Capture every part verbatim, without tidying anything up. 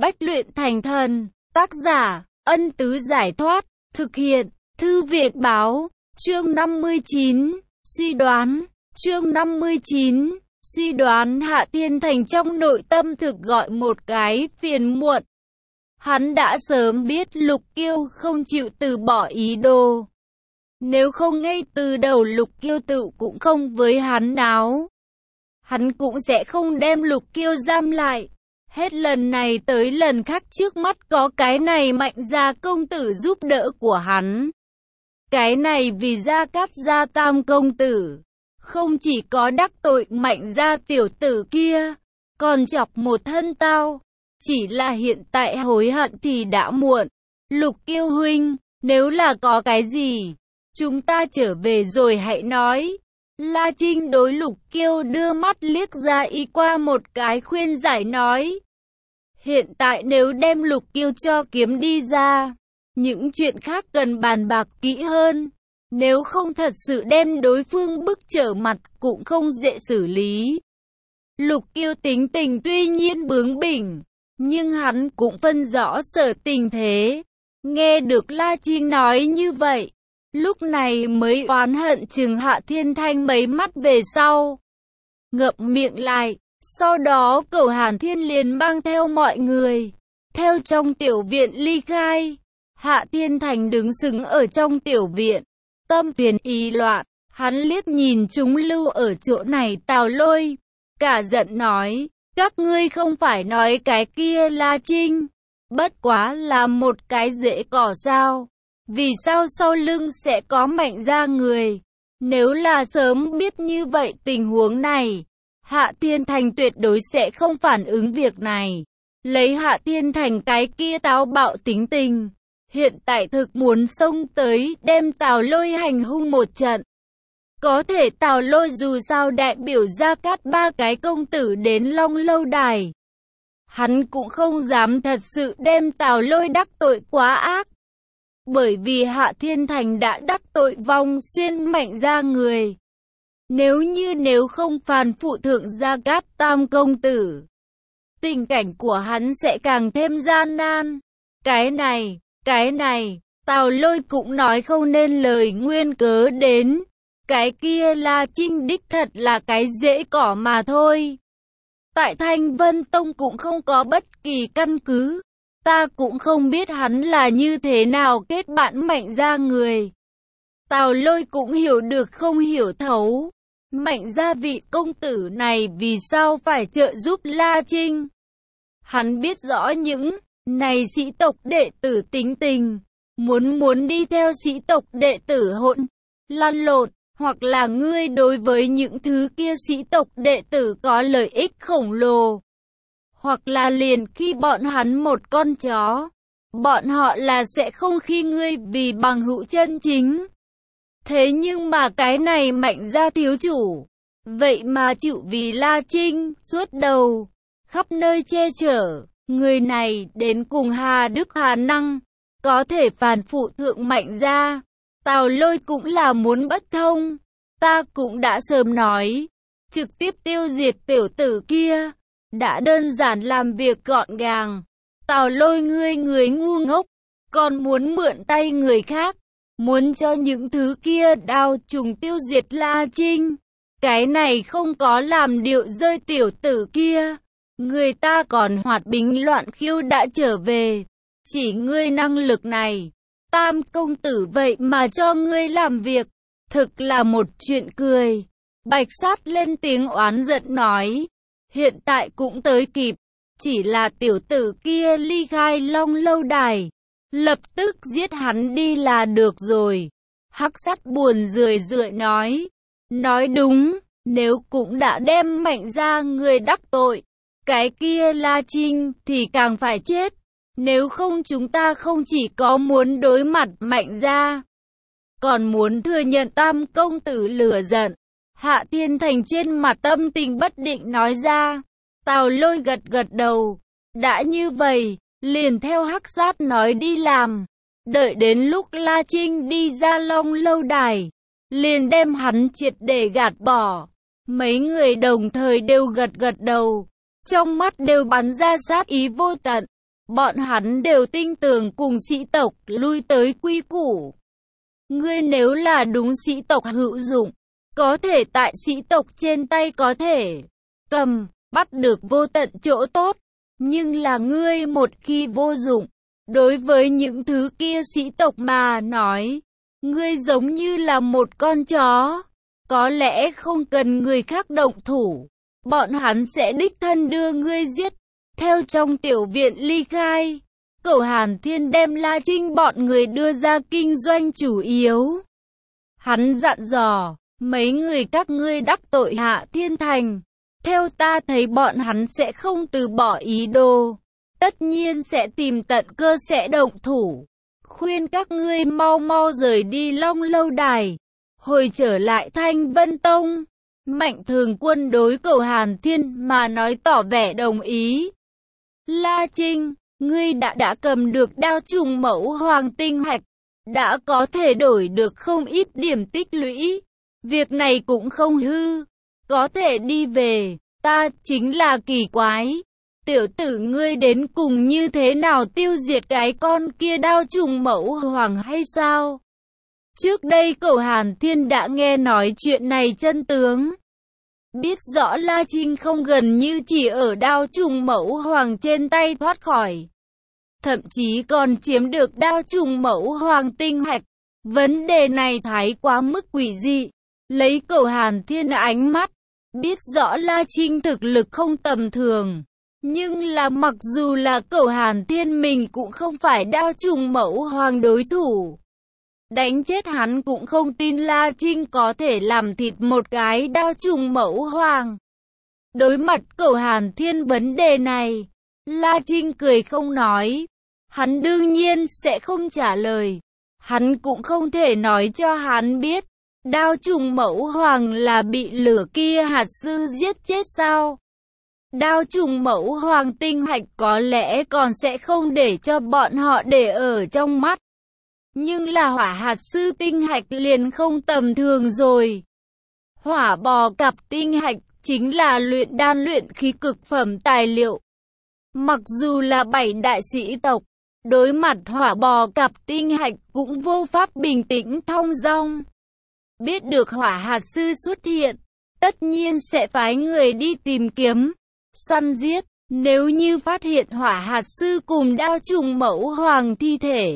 Bách luyện thành thần. Tác giả, Ân Tứ Giải Thoát. Thực hiện, Thư viện báo. Chương năm mươi chín. Suy đoán. Chương năm mươi chín. Suy đoán. Hạ Thiên Thành trong nội tâm thực gọi một cái phiền muộn. Hắn đã sớm biết Lục Kiêu không chịu từ bỏ ý đồ. Nếu không ngay từ đầu Lục Kiêu tự cũng không với hắn náo. Hắn cũng sẽ không đem Lục Kiêu giam lại. Hết lần này tới lần khác trước mắt có cái này Mạnh gia công tử giúp đỡ của hắn. Cái này vì Gia Cát gia tam công tử. Không chỉ có đắc tội Mạnh gia tiểu tử kia, còn chọc một thân tao. Chỉ là hiện tại hối hận thì đã muộn. Lục Kiêu huynh, nếu là có cái gì, chúng ta trở về rồi hãy nói. La Trinh đối Lục Kiêu đưa mắt liếc ra y qua một cái khuyên giải nói. Hiện tại nếu đem Lục Kiêu cho kiếm đi ra, những chuyện khác cần bàn bạc kỹ hơn. Nếu không thật sự đem đối phương bức trở mặt cũng không dễ xử lý. Lục Kiêu tính tình tuy nhiên bướng bỉnh, nhưng hắn cũng phân rõ sở tình thế. Nghe được La Trinh nói như vậy, lúc này mới oán hận chừng Hạ Thiên Thanh mấy mắt về sau. Ngậm miệng lại, sau đó Cẩu Hàn Thiên liền mang theo mọi người, theo trong tiểu viện ly khai. Hạ Thiên Thành đứng sững ở trong tiểu viện, tâm phiền ý loạn, hắn liếc nhìn chúng lưu ở chỗ này Tào Lôi, cả giận nói, các ngươi không phải nói cái kia La Trinh, bất quá là một cái rễ cỏ sao, vì sao sau lưng sẽ có Mạnh gia người, nếu là sớm biết như vậy tình huống này, Hạ Thiên Thành tuyệt đối sẽ không phản ứng việc này, lấy Hạ Thiên Thành cái kia táo bạo tính tình. Hiện tại thực muốn xông tới đem Tào Lôi hành hung một trận. Có thể Tào Lôi dù sao đại biểu Gia Cát ba cái công tử đến Long Lâu Đài. Hắn cũng không dám thật sự đem Tào Lôi đắc tội quá ác. Bởi vì Hạ Thiên Thành đã đắc tội vong xuyên Mạnh gia người. Nếu như nếu không phàn phụ thượng Gia Cát tam công tử, tình cảnh của hắn sẽ càng thêm gian nan. Cái này... Cái này, Tào Lôi cũng nói không nên lời nguyên cớ đến. Cái kia La Trinh đích thật là cái rễ cỏ mà thôi. Tại Thanh Vân Tông cũng không có bất kỳ căn cứ. Ta cũng không biết hắn là như thế nào kết bạn Mạnh gia người. Tào Lôi cũng hiểu được không hiểu thấu. Mạnh gia vị công tử này vì sao phải trợ giúp La Trinh. Hắn biết rõ những... Này sĩ tộc đệ tử tính tình, muốn muốn đi theo sĩ tộc đệ tử hỗn, lăn lộn, hoặc là ngươi đối với những thứ kia sĩ tộc đệ tử có lợi ích khổng lồ, hoặc là liền khi bọn hắn một con chó, bọn họ là sẽ không khi ngươi vì bằng hữu chân chính. Thế nhưng mà cái này Mạnh gia thiếu chủ, vậy mà chịu vì La Trinh, suốt đầu, khắp nơi che chở. Người này đến cùng Hà Đức Hà Năng, có thể phản phụ thượng Mạnh gia. Tào Lôi cũng là muốn bất thông. Ta cũng đã sớm nói, trực tiếp tiêu diệt tiểu tử kia, đã đơn giản làm việc gọn gàng. Tào Lôi ngươi người ngu ngốc, còn muốn mượn tay người khác, muốn cho những thứ kia đao trùng tiêu diệt La Trinh. Cái này không có làm điệu rơi tiểu tử kia. Người ta còn hoạt bính loạn khiêu đã trở về. Chỉ ngươi năng lực này, tam công tử vậy mà cho ngươi làm việc. Thực là một chuyện cười. Bạch Sát lên tiếng oán giận nói. Hiện tại cũng tới kịp. Chỉ là tiểu tử kia ly khai Long Lâu Đài. Lập tức giết hắn đi là được rồi. Hắc Sát buồn rười rượi nói. Nói đúng, nếu cũng đã đem Mạnh gia người đắc tội. Cái kia La Trinh thì càng phải chết. Nếu không chúng ta không chỉ có muốn đối mặt Mạnh gia, còn muốn thừa nhận tam công tử lửa giận. Hạ Thiên Thành trên mặt tâm tình bất định nói ra. Tào Lôi gật gật đầu. Đã như vậy, liền theo Hắc Sát nói đi làm. Đợi đến lúc La Trinh đi ra Long Lâu Đài, liền đem hắn triệt để gạt bỏ. Mấy người đồng thời đều gật gật đầu. Trong mắt đều bắn ra sát ý vô tận. bọn hắn đều tin tưởng cùng sĩ tộc lui tới quy củ. Ngươi nếu là đúng sĩ tộc hữu dụng, có thể tại sĩ tộc trên tay có thể cầm, bắt được vô tận chỗ tốt. Nhưng là ngươi một khi vô dụng, đối với những thứ kia sĩ tộc mà nói, ngươi giống như là một con chó. Có lẽ không cần người khác động thủ, bọn hắn sẽ đích thân đưa ngươi giết. Theo trong tiểu viện ly khai, Cẩu Hàn Thiên đem La Trinh bọn người đưa ra kinh doanh chủ yếu. Hắn dặn dò, mấy người các ngươi đắc tội Hạ Thiên Thành. Theo ta thấy bọn hắn sẽ không từ bỏ ý đồ. Tất nhiên sẽ tìm tận cơ sẽ động thủ. Khuyên các ngươi mau mau rời đi Long Lâu Đài. Hồi trở lại Thanh Vân Tông. Mạnh Thường Quân đối Cẩu Hàn Thiên mà nói tỏ vẻ đồng ý. La Trinh, ngươi đã đã cầm được đao trùng mẫu hoàng tinh hạch. Đã có thể đổi được không ít điểm tích lũy. Việc này cũng không hư. Có thể đi về, ta chính là kỳ quái. Tiểu tử ngươi đến cùng như thế nào tiêu diệt cái con kia đao trùng mẫu hoàng hay sao? Trước đây Cẩu Hàn Thiên đã nghe nói chuyện này chân tướng. Biết rõ La Trinh không gần như chỉ ở đao trùng mẫu hoàng trên tay thoát khỏi. Thậm chí còn chiếm được đao trùng mẫu hoàng tinh hạch. Vấn đề này thái quá mức quỷ dị. Lấy Cẩu Hàn Thiên ánh mắt, biết rõ La Trinh thực lực không tầm thường. Nhưng là mặc dù là Cẩu Hàn Thiên mình cũng không phải đao trùng mẫu hoàng đối thủ. Đánh chết hắn cũng không tin La Trinh có thể làm thịt một cái đao trùng mẫu hoàng. Đối mặt Cẩu Hàn Thiên vấn đề này, La Trinh cười không nói. Hắn đương nhiên sẽ không trả lời. Hắn cũng không thể nói cho hắn biết. Đao trùng mẫu hoàng là bị lửa kia hạt sư giết chết sao? Đao trùng mẫu hoàng tinh hạch có lẽ còn sẽ không để cho bọn họ để ở trong mắt. Nhưng là hỏa hạt sư tinh hạch liền không tầm thường rồi. Hỏa bò cặp tinh hạch chính là luyện đan luyện khí cực phẩm tài liệu. Mặc dù là bảy đại sĩ tộc, đối mặt hỏa bò cặp tinh hạch cũng vô pháp bình tĩnh thong dong. Biết được hỏa hạt sư xuất hiện, tất nhiên sẽ phái người đi tìm kiếm, săn giết. Nếu như phát hiện hỏa hạt sư cùng đao trùng mẫu hoàng thi thể,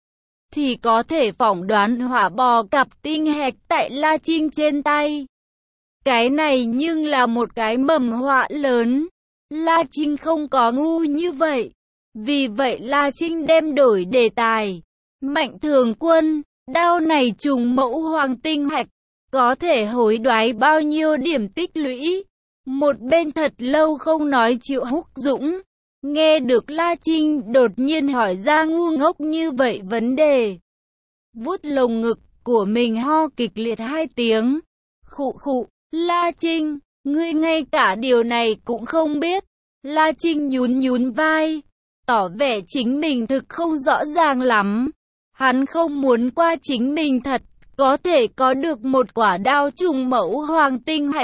thì có thể phỏng đoán hỏa bò cặp tinh hạch tại La Trinh trên tay. Cái này nhưng là một cái mầm họa lớn. La Trinh không có ngu như vậy. Vì vậy La Trinh đem đổi đề tài. Mạnh Thường Quân, đao này trùng mẫu hoàng tinh hạch, có thể hối đoái bao nhiêu điểm tích lũy? Một bên thật lâu không nói Triệu Húc Dũng, nghe được La Trinh đột nhiên hỏi ra ngu ngốc như vậy vấn đề. Vuốt lồng ngực của mình ho kịch liệt hai tiếng. Khụ khụ, La Trinh, ngươi ngay cả điều này cũng không biết. La Trinh nhún nhún vai, tỏ vẻ chính mình thực không rõ ràng lắm. Hắn không muốn qua chính mình thật, có thể có được một quả đao trùng mẫu hoàng tinh hạch.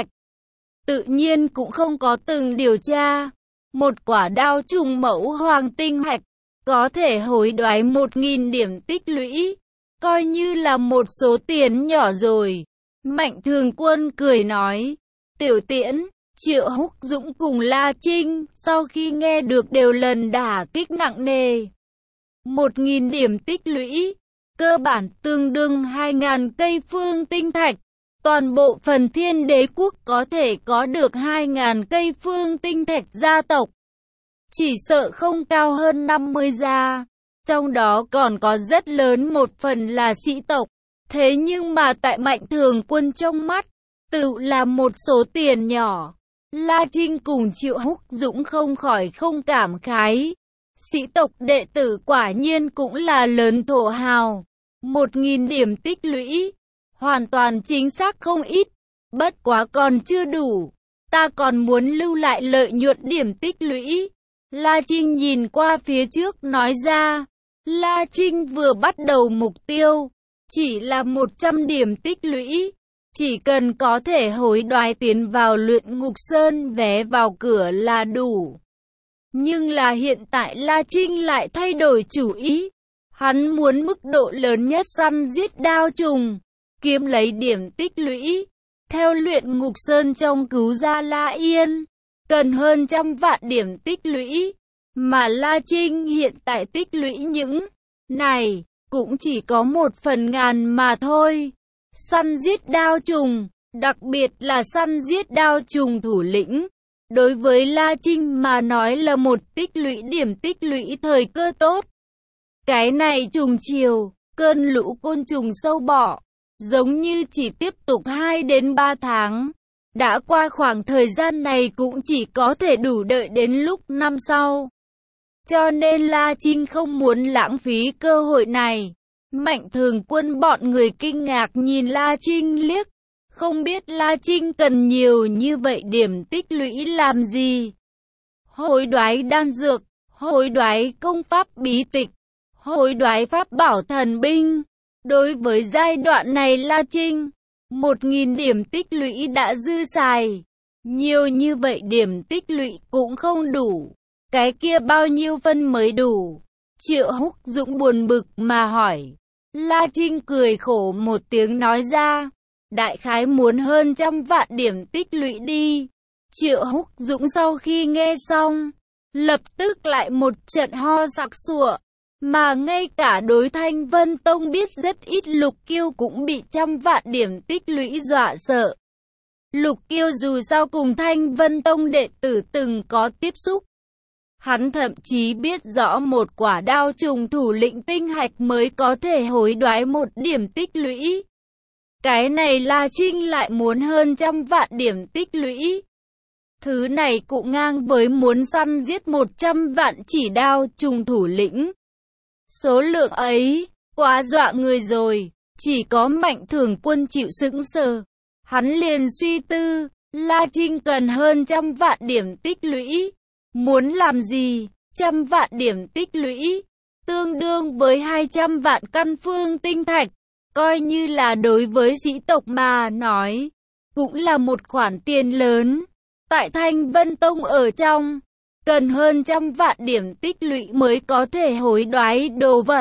Tự nhiên cũng không có từng điều tra. Một quả đao trùng mẫu hoàng tinh hạch, có thể hối đoái một nghìn điểm tích lũy. Coi như là một số tiền nhỏ rồi. Mạnh Thường Quân cười nói. Tiểu Tiễn, Triệu Húc Dũng cùng La Trinh, sau khi nghe được đều lần đả kích nặng nề. Một nghìn điểm tích lũy, cơ bản tương đương hai nghìn cây phương tinh thạch. Toàn bộ phần Thiên Đế quốc có thể có được hai nghìn cây phương tinh thạch gia tộc. Chỉ sợ không cao hơn năm mươi gia. Trong đó còn có rất lớn một phần là sĩ tộc. Thế nhưng mà tại Mạnh Thường Quân trong mắt, tự là một số tiền nhỏ. La Trinh cùng Triệu Húc Dũng không khỏi không cảm khái. Sĩ tộc đệ tử quả nhiên cũng là lớn thổ hào. Một nghìn điểm tích lũy, hoàn toàn chính xác không ít. Bất quá còn chưa đủ. Ta còn muốn lưu lại lợi nhuận điểm tích lũy. La Trinh nhìn qua phía trước nói ra. La Trinh vừa bắt đầu mục tiêu, chỉ là một trăm điểm tích lũy. Chỉ cần có thể hối đoái tiến vào luyện ngục sơn vé vào cửa là đủ. Nhưng là hiện tại La Trinh lại thay đổi chủ ý. Hắn muốn mức độ lớn nhất săn giết đao trùng, kiếm lấy điểm tích lũy. Theo Luyện Ngục Sơn trong cứu ra La Yên, cần hơn trăm vạn điểm tích lũy. Mà La Trinh hiện tại tích lũy những này cũng chỉ có một phần ngàn mà thôi. Săn giết đao trùng, đặc biệt là săn giết đao trùng thủ lĩnh, đối với La Trinh mà nói là một tích lũy điểm tích lũy thời cơ tốt. Cái này trùng chiều, cơn lũ côn trùng sâu bọ, giống như chỉ tiếp tục hai đến ba tháng. Đã qua khoảng thời gian này cũng chỉ có thể đủ đợi đến lúc năm sau. Cho nên La Trinh không muốn lãng phí cơ hội này. Mạnh Thường Quân bọn người kinh ngạc nhìn La Trinh liếc. Không biết La Trinh cần nhiều như vậy điểm tích lũy làm gì? Hối đoái đan dược, hối đoái công pháp bí tịch, hối đoái pháp bảo thần binh. Đối với giai đoạn này La Trinh, một nghìn điểm tích lũy đã dư xài. Nhiều như vậy điểm tích lũy cũng không đủ. Cái kia bao nhiêu phân mới đủ? Triệu Húc Dũng buồn bực mà hỏi. La Trinh cười khổ một tiếng nói ra. Đại khái muốn hơn trăm vạn điểm tích lũy đi. Triệu Húc Dũng sau khi nghe xong, lập tức lại một trận ho sặc sụa. Mà ngay cả đối Thanh Vân Tông biết rất ít Lục Kiêu cũng bị trăm vạn điểm tích lũy dọa sợ. Lục Kiêu dù sao cùng Thanh Vân Tông đệ tử từng có tiếp xúc. Hắn thậm chí biết rõ một quả đao trùng thủ lĩnh tinh hạch mới có thể hối đoái một điểm tích lũy. Cái này La Trinh lại muốn hơn trăm vạn điểm tích lũy. Thứ này cũng ngang với muốn săn giết một trăm vạn chỉ đao trùng thủ lĩnh. Số lượng ấy, quá dọa người rồi, chỉ có Mạnh Thường Quân chịu sững sờ. Hắn liền suy tư, La Trinh cần hơn trăm vạn điểm tích lũy. Muốn làm gì? Trăm vạn điểm tích lũy, tương đương với hai trăm vạn căn phương tinh thạch. Coi như là đối với sĩ tộc mà nói, cũng là một khoản tiền lớn. Tại Thanh Vân Tông ở trong, cần hơn trăm vạn điểm tích lũy mới có thể hối đoái đồ vật.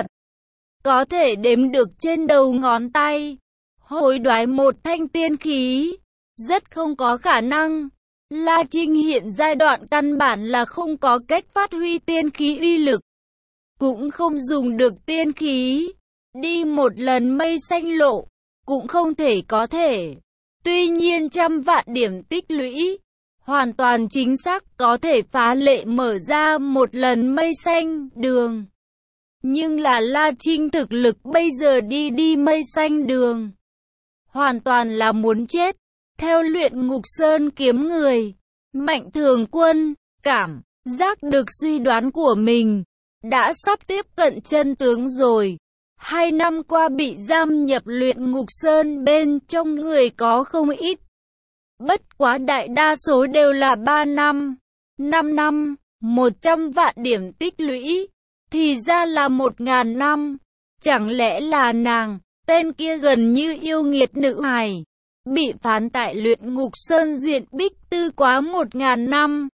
Có thể đếm được trên đầu ngón tay. Hối đoái một thanh tiên khí, rất không có khả năng. La Trinh hiện giai đoạn căn bản là không có cách phát huy tiên khí uy lực. Cũng không dùng được tiên khí. Đi một lần mây xanh lộ, cũng không thể có thể. Tuy nhiên trăm vạn điểm tích lũy, hoàn toàn chính xác có thể phá lệ mở ra một lần mây xanh đường. Nhưng là La Trinh thực lực bây giờ đi đi mây xanh đường, hoàn toàn là muốn chết. Theo Luyện Ngục Sơn kiếm người, Mạnh Thường Quân cảm giác được suy đoán của mình đã sắp tiếp cận chân tướng rồi. Hai năm qua bị giam nhập Luyện Ngục Sơn bên trong người có không ít. Bất quá đại đa số đều là ba năm, năm năm, một trăm vạn điểm tích lũy. Thì ra là một ngàn năm. Chẳng lẽ là nàng, tên kia gần như yêu nghiệt nữ hài, bị phán tại Luyện Ngục Sơn diện bích tư quá một ngàn năm.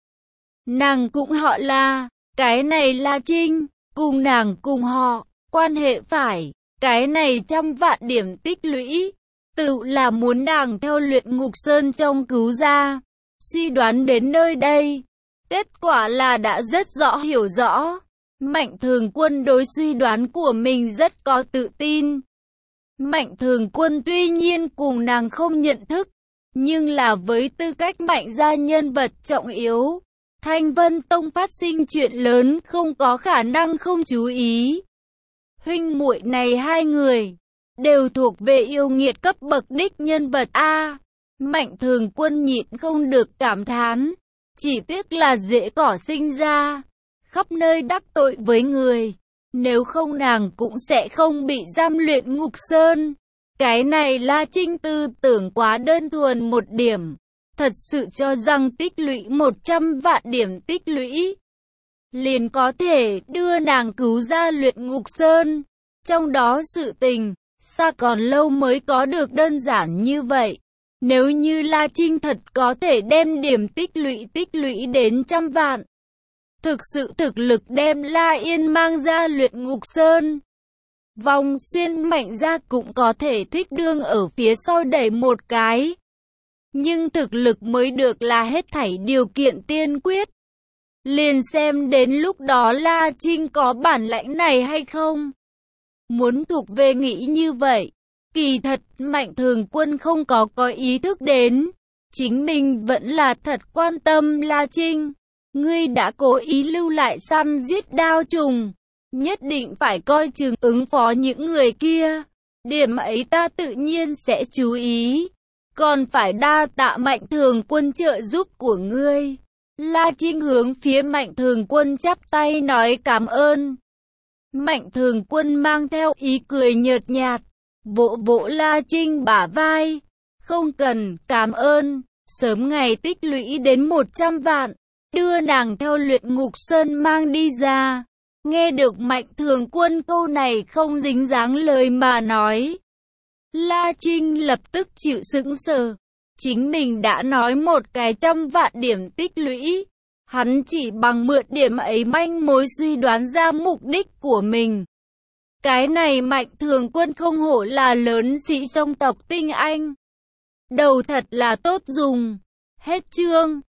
Nàng cũng họ là, cái này La Trinh, cùng nàng cùng họ, quan hệ phải, cái này trăm vạn điểm tích lũy, tự là muốn nàng theo Luyện Ngục Sơn trong cứu ra. Suy đoán đến nơi đây, kết quả là đã rất rõ hiểu rõ. Mạnh Thường Quân đối suy đoán của mình rất có tự tin. Mạnh Thường Quân tuy nhiên cùng nàng không nhận thức, nhưng là với tư cách Mạnh gia nhân vật trọng yếu, Thanh Vân Tông phát sinh chuyện lớn không có khả năng không chú ý. Huynh muội này hai người đều thuộc về yêu nghiệt cấp bậc đích nhân vật A. Mạnh Thường Quân nhịn không được cảm thán, chỉ tiếc là dễ cỏ sinh ra, khắp nơi đắc tội với người. Nếu không nàng cũng sẽ không bị giam Luyện Ngục Sơn. Cái này La Trinh tư tưởng quá đơn thuần một điểm. Thật sự cho rằng tích lũy một trăm vạn điểm tích lũy liền có thể đưa nàng cứu ra Luyện Ngục Sơn. Trong đó sự tình, xa còn lâu mới có được đơn giản như vậy. Nếu như La Trinh thật có thể đem điểm tích lũy tích lũy đến trăm vạn, thực sự thực lực đem La Yên mang ra Luyện Ngục Sơn. Vong Xuyên Mạnh ra cũng có thể thích đương ở phía sau đẩy một cái. Nhưng thực lực mới được là hết thảy điều kiện tiên quyết. Liền xem đến lúc đó La Trinh có bản lãnh này hay không. Muốn thuộc về nghĩ như vậy. Kỳ thật, Mạnh Thường Quân không có có ý thức đến. Chính mình vẫn là thật quan tâm La Trinh. Ngươi đã cố ý lưu lại săn giết đao trùng. Nhất định phải coi chừng ứng phó những người kia. Điểm ấy ta tự nhiên sẽ chú ý. Còn phải đa tạ Mạnh Thường Quân trợ giúp của ngươi. La Trinh hướng phía Mạnh Thường Quân chắp tay nói cảm ơn. Mạnh Thường Quân mang theo ý cười nhợt nhạt, vỗ vỗ La Trinh bả vai. Không cần, cảm ơn, sớm ngày tích lũy đến một trăm vạn, đưa nàng theo Luyện Ngục Sơn mang đi ra. Nghe được Mạnh Thường Quân câu này không dính dáng lời mà nói. La Trinh lập tức chịu sững sờ. Chính mình đã nói một cái trăm vạn điểm tích lũy. Hắn chỉ bằng mượn điểm ấy manh mối suy đoán ra mục đích của mình. Cái này Mạnh Thường Quân không hổ là lớn sĩ trong tộc tinh anh. Đầu thật là tốt dùng. Hết chương.